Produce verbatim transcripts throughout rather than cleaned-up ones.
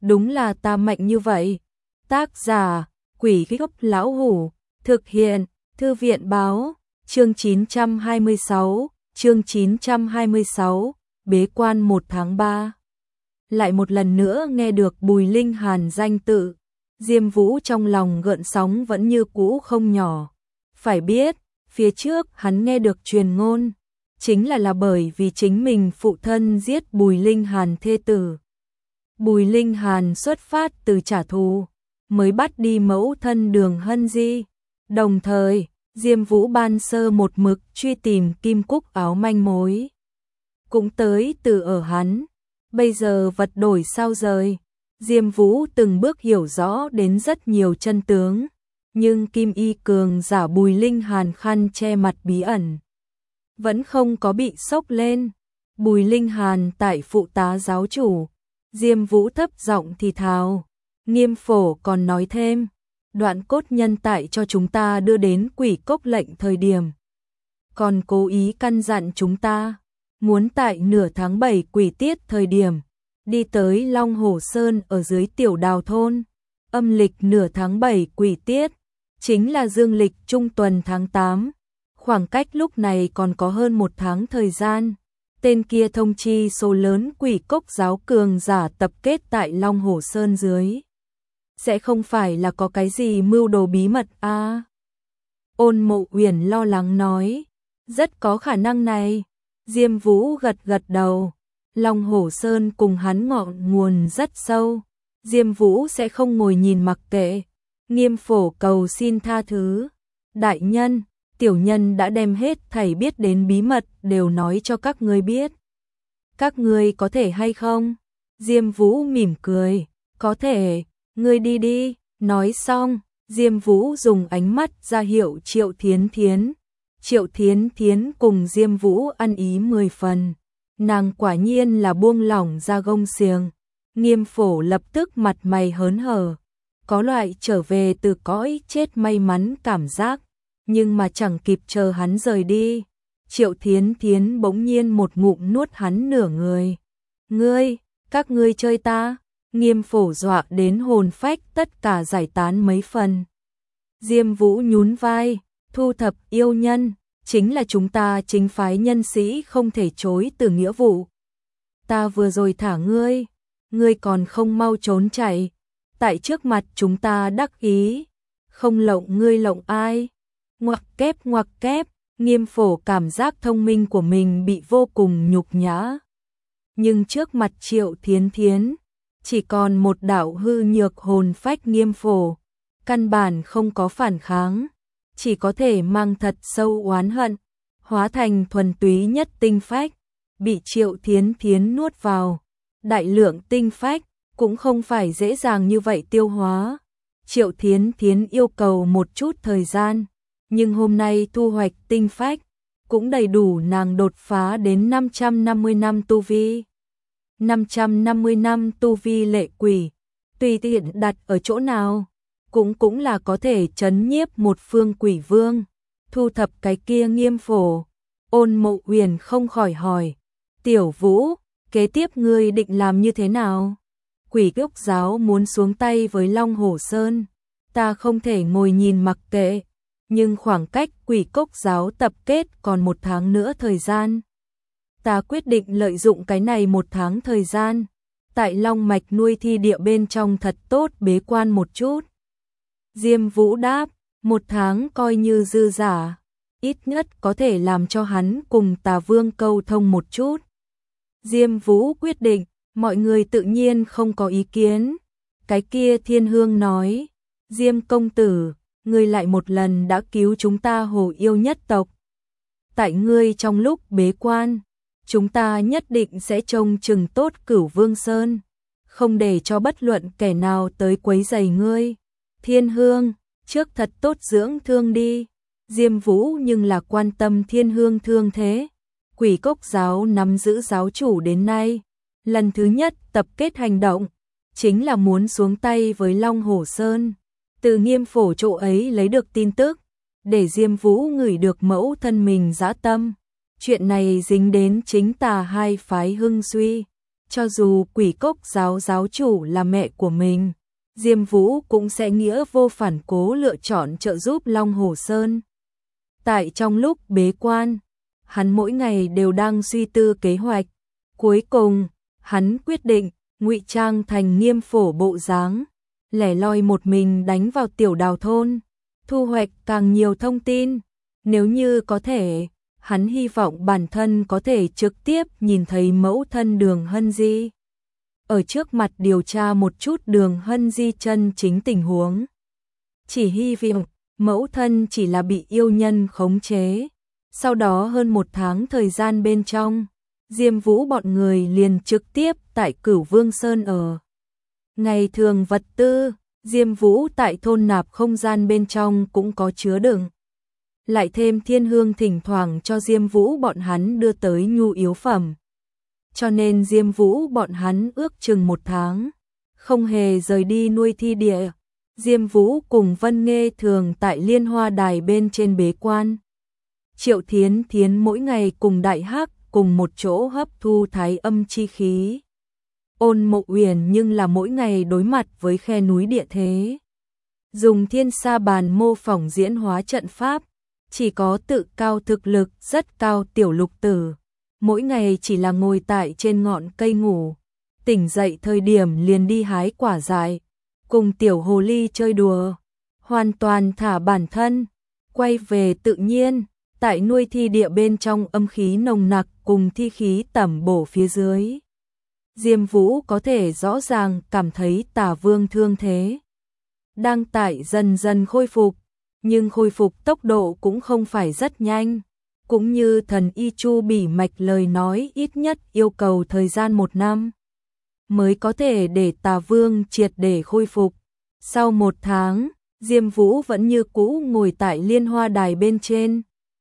đúng là ta mạnh như vậy. Tác giả, Quỷ Gốc Lão Hủ, thực hiện, Thư viện báo, chương chín trăm hai mươi sáu, chương chín trăm hai mươi sáu, bế quan một tháng ba. Lại một lần nữa nghe được Bùi Linh Hàn danh tự, Diêm Vũ trong lòng gợn sóng vẫn như cũ không nhỏ. Phải biết, phía trước hắn nghe được truyền ngôn, chính là là bởi vì chính mình phụ thân giết Bùi Linh Hàn thê tử. Bùi Linh Hàn xuất phát từ trả thù, mới bắt đi mẫu thân Đường Hân Di. Đồng thời, Diêm Vũ ban sơ một mực truy tìm kim cúc áo manh mối. Cũng tới từ ở hắn, bây giờ vật đổi sao rời. Diêm Vũ từng bước hiểu rõ đến rất nhiều chân tướng, nhưng kim y cường giả Bùi Linh Hàn khăn che mặt bí ẩn vẫn không có bị sốc lên. Bùi Linh Hàn tại phụ tá giáo chủ, Diêm Vũ thấp giọng thì thào. Nghiêm phổ còn nói thêm, đoạn cốt nhân tại cho chúng ta đưa đến quỷ cốc lệnh thời điểm, còn cố ý căn dặn chúng ta, muốn tại nửa tháng bảy quỷ tiết thời điểm, đi tới Long Hồ Sơn ở dưới tiểu đào thôn. Âm lịch nửa tháng bảy quỷ tiết, chính là dương lịch trung tuần tháng tám. Khoảng cách lúc này còn có hơn một tháng thời gian. Tên kia thông chi số lớn quỷ cốc giáo cường giả tập kết tại Long Hồ Sơn dưới. Sẽ không phải là có cái gì mưu đồ bí mật à? Ôn Mộ Uyển lo lắng nói. Rất có khả năng này. Diêm Vũ gật gật đầu. Long Hồ Sơn cùng hắn ngọn nguồn rất sâu. Diêm Vũ sẽ không ngồi nhìn mặc kệ. Nghiêm phổ cầu xin tha thứ. Đại nhân, tiểu nhân đã đem hết thảy biết đến bí mật đều nói cho các ngươi biết. Các ngươi có thể hay không? Diêm Vũ mỉm cười. Có thể, ngươi đi đi. Nói xong, Diêm Vũ dùng ánh mắt ra hiệu Triệu Thiến Thiến. Triệu Thiến Thiến cùng Diêm Vũ ăn ý mười phần. Nàng quả nhiên là buông lỏng ra gông xiềng. Nghiêm phổ lập tức mặt mày hớn hở, có loại trở về từ cõi chết may mắn cảm giác, nhưng mà chẳng kịp chờ hắn rời đi, Triệu Thiến Thiến bỗng nhiên một ngụm nuốt hắn nửa người. Ngươi, các ngươi chơi ta? Nghiêm phổ dọa đến hồn phách tất cả giải tán mấy phần. Diêm Vũ nhún vai, thu thập yêu nhân, chính là chúng ta chính phái nhân sĩ không thể chối từ nghĩa vụ. Ta vừa rồi thả ngươi, ngươi còn không mau trốn chạy, tại trước mặt chúng ta đắc ý, không lộng ngươi lộng ai? Ngoặc kép ngoặc kép, Nghiêm phổ cảm giác thông minh của mình bị vô cùng nhục nhã. Nhưng trước mặt Triệu Thiến Thiến, chỉ còn một đạo hư nhược hồn phách Nghiêm phổ, căn bản không có phản kháng, chỉ có thể mang thật sâu oán hận, hóa thành thuần túy nhất tinh phách, bị Triệu Thiến Thiến nuốt vào. Đại lượng tinh phách cũng không phải dễ dàng như vậy tiêu hóa. Triệu Thiến Thiến yêu cầu một chút thời gian, nhưng hôm nay thu hoạch tinh phách cũng đầy đủ nàng đột phá đến năm trăm năm mươi năm tu vi. năm trăm năm mươi năm tu vi lệ quỷ, tùy tiện đặt ở chỗ nào, cũng cũng là có thể trấn nhiếp một phương quỷ vương. Thu thập cái kia Nghiêm phổ, Ôn Mộ Uyển không khỏi hỏi, Tiểu Vũ, kế tiếp ngươi định làm như thế nào? Quỷ cốc giáo muốn xuống tay với Long Hồ Sơn, ta không thể ngồi nhìn mặc kệ, nhưng khoảng cách quỷ cốc giáo tập kết còn một tháng nữa thời gian. Ta quyết định lợi dụng cái này một tháng thời gian, tại Long Mạch nuôi thi địa bên trong thật tốt bế quan một chút. Diêm Vũ đáp, một tháng coi như dư giả, ít nhất có thể làm cho hắn cùng Tà Vương câu thông một chút. Diêm Vũ quyết định, mọi người tự nhiên không có ý kiến. Cái kia Thiên Hương nói, Diêm công tử, ngươi lại một lần đã cứu chúng ta Hồ Yêu nhất tộc. Tại ngươi trong lúc bế quan, chúng ta nhất định sẽ trông chừng tốt Cửu Vương Sơn, không để cho bất luận kẻ nào tới quấy rầy ngươi. Thiên Hương, trước thật tốt dưỡng thương đi. Diêm Vũ nhưng là quan tâm Thiên Hương thương thế. Quỷ cốc giáo nắm giữ giáo chủ đến nay, lần thứ nhất tập kết hành động, chính là muốn xuống tay với Long Hồ Sơn. Từ Nghiêm phổ chỗ ấy lấy được tin tức, để Diêm Vũ ngửi được mẫu thân mình dã tâm. Chuyện này dính đến chính Tà hai phái hưng suy, Cho dù quỷ cốc giáo giáo chủ là mẹ của mình, Diêm Vũ cũng sẽ nghĩa vô phản cố lựa chọn trợ giúp Long Hồ Sơn. Tại trong lúc bế quan, hắn mỗi ngày đều đang suy tư kế hoạch. Cuối cùng, hắn quyết định ngụy trang thành Nghiêm Phổ bộ dáng, lẻ loi một mình đánh vào Tiểu Đào thôn, thu hoạch càng nhiều thông tin. Nếu như có thể, hắn hy vọng bản thân có thể trực tiếp nhìn thấy mẫu thân Đường Hân Di, ở trước mặt điều tra một chút Đường Hân Di chân chính tình huống. Chỉ hy vọng mẫu thân chỉ là bị yêu nhân khống chế. Sau đó hơn một tháng thời gian bên trong, Diêm Vũ bọn người liền trực tiếp tại Cửu Vương Sơn ở. Ngày thường vật tư, Diêm Vũ tại thôn nạp không gian bên trong cũng có chứa đựng. Lại thêm Thiên Hương thỉnh thoảng cho Diêm Vũ bọn hắn đưa tới nhu yếu phẩm. Cho nên Diêm Vũ bọn hắn ước chừng một tháng, không hề rời đi nuôi thi địa. Diêm Vũ cùng Vân Nghê thường tại Liên Hoa Đài bên trên bế quan. Triệu Thiến Thiến mỗi ngày cùng Đại Hắc cùng một chỗ hấp thu thái âm chi khí. Ôn Mộ Uyển nhưng là mỗi ngày đối mặt với khe núi địa thế, dùng thiên sa bàn mô phỏng diễn hóa trận pháp. Chỉ có tự cao thực lực rất cao Tiểu Lục Tử, mỗi ngày chỉ là ngồi tại trên ngọn cây ngủ, tỉnh dậy thời điểm liền đi hái quả dại, cùng tiểu hồ ly chơi đùa, hoàn toàn thả bản thân, quay về tự nhiên. Tại nuôi thi địa bên trong âm khí nồng nặc cùng thi khí tẩm bổ phía dưới, Diêm Vũ có thể rõ ràng cảm thấy Tả Vương thương thế đang tại dần dần khôi phục, nhưng khôi phục tốc độ cũng không phải rất nhanh. Cũng như thần y Chu Bỉ Mạch lời nói, ít nhất yêu cầu thời gian một năm mới có thể để Tả Vương triệt để khôi phục. Sau một tháng, Diêm Vũ vẫn như cũ ngồi tại Liên Hoa Đài bên trên.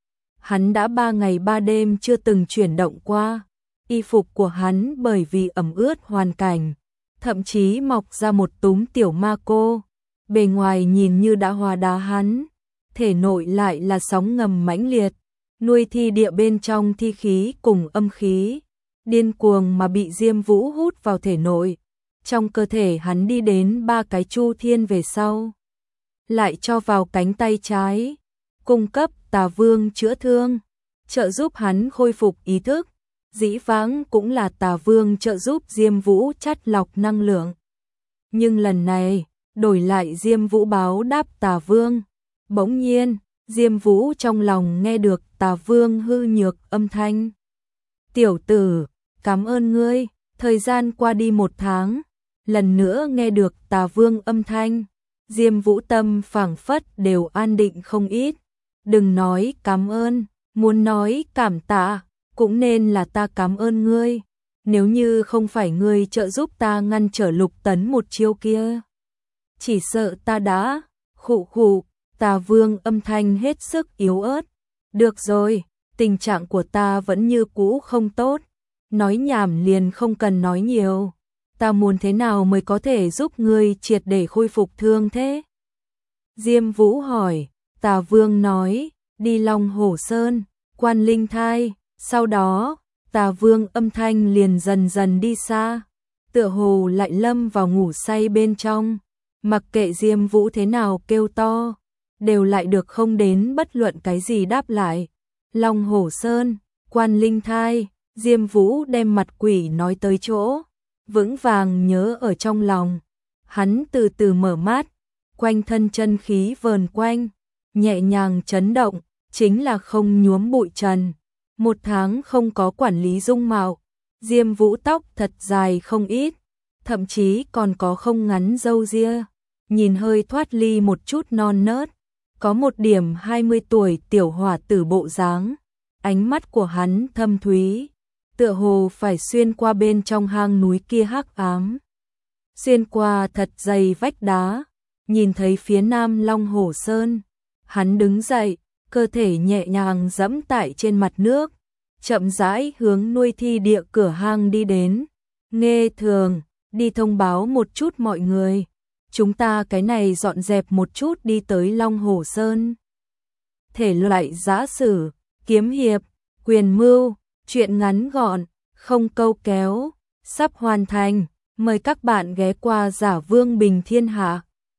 Hắn đã ba ngày ba đêm chưa từng chuyển động qua. Y phục của hắn bởi vì ẩm ướt hoàn cảnh, thậm chí mọc ra một túm tiểu ma cô. Bề ngoài nhìn như đã hòa đá hắn, thể nội lại là sóng ngầm mãnh liệt. Nuôi thi địa bên trong thi khí cùng âm khí, điên cuồng mà bị Diêm Vũ hút vào thể nội. Trong cơ thể hắn đi đến ba cái chu thiên về sau, lại cho vào cánh tay trái, cung cấp Tà Vương chữa thương, trợ giúp hắn khôi phục ý thức. Dĩ vãng cũng là Tà Vương trợ giúp Diêm Vũ chắt lọc năng lượng. Nhưng lần này, đổi lại Diêm Vũ báo đáp Tà Vương. Bỗng nhiên, Diêm Vũ trong lòng nghe được Tà Vương hư nhược âm thanh. Tiểu tử, cảm ơn ngươi. Thời gian qua đi một tháng, lần nữa nghe được Tà Vương âm thanh, Diêm Vũ tâm phảng phất đều an định không ít. Đừng nói cảm ơn, muốn nói cảm tạ, cũng nên là ta cảm ơn ngươi. Nếu như không phải ngươi trợ giúp ta ngăn trở Lục Tấn một chiêu kia, chỉ sợ ta đã khụ khụ. Tà Vương âm thanh hết sức yếu ớt. Được rồi, tình trạng của ta vẫn như cũ không tốt. Nói nhảm liền không cần nói nhiều. Ta muốn thế nào mới có thể giúp ngươi triệt để khôi phục thương thế? Diêm Vũ hỏi. Tà Vương nói, đi Long Hổ Sơn, Quan Linh Thai. Sau đó, Tà Vương âm thanh liền dần dần đi xa, tựa hồ lại lâm vào ngủ say bên trong. Mặc kệ Diêm Vũ thế nào kêu to, đều lại được không đến bất luận cái gì đáp lại. Long Hổ Sơn, Quan Linh Thai, Diêm Vũ đem mặt quỷ nói tới chỗ, vững vàng nhớ ở trong lòng. Hắn từ từ mở mắt, quanh thân chân khí vờn quanh, nhẹ nhàng chấn động, chính là không nhuốm bụi trần. Một tháng không có quản lý dung mạo, Diêm Vũ tóc thật dài không ít, thậm chí còn có không ngắn râu ria, nhìn hơi thoát ly một chút non nớt, có một điểm hai mươi tuổi tiểu hỏa tử bộ dáng. Ánh mắt của hắn thâm thúy, tựa hồ phải xuyên qua bên trong hang núi kia hắc ám, xuyên qua thật dày vách đá, nhìn thấy phía nam Long Hổ Sơn. Hắn đứng dậy, cơ thể nhẹ nhàng dẫm tại trên mặt nước, chậm rãi hướng nuôi thi địa cửa hang đi đến. Nghe thường, đi thông báo một chút mọi người, chúng ta cái này dọn dẹp một chút đi tới Long Hổ Sơn. Thể loại giã sử, kiếm hiệp, quyền mưu, truyện ngắn gọn, không câu kéo, sắp hoàn thành. Mời các bạn ghé qua Giả Vương Bình Thiên Hạ.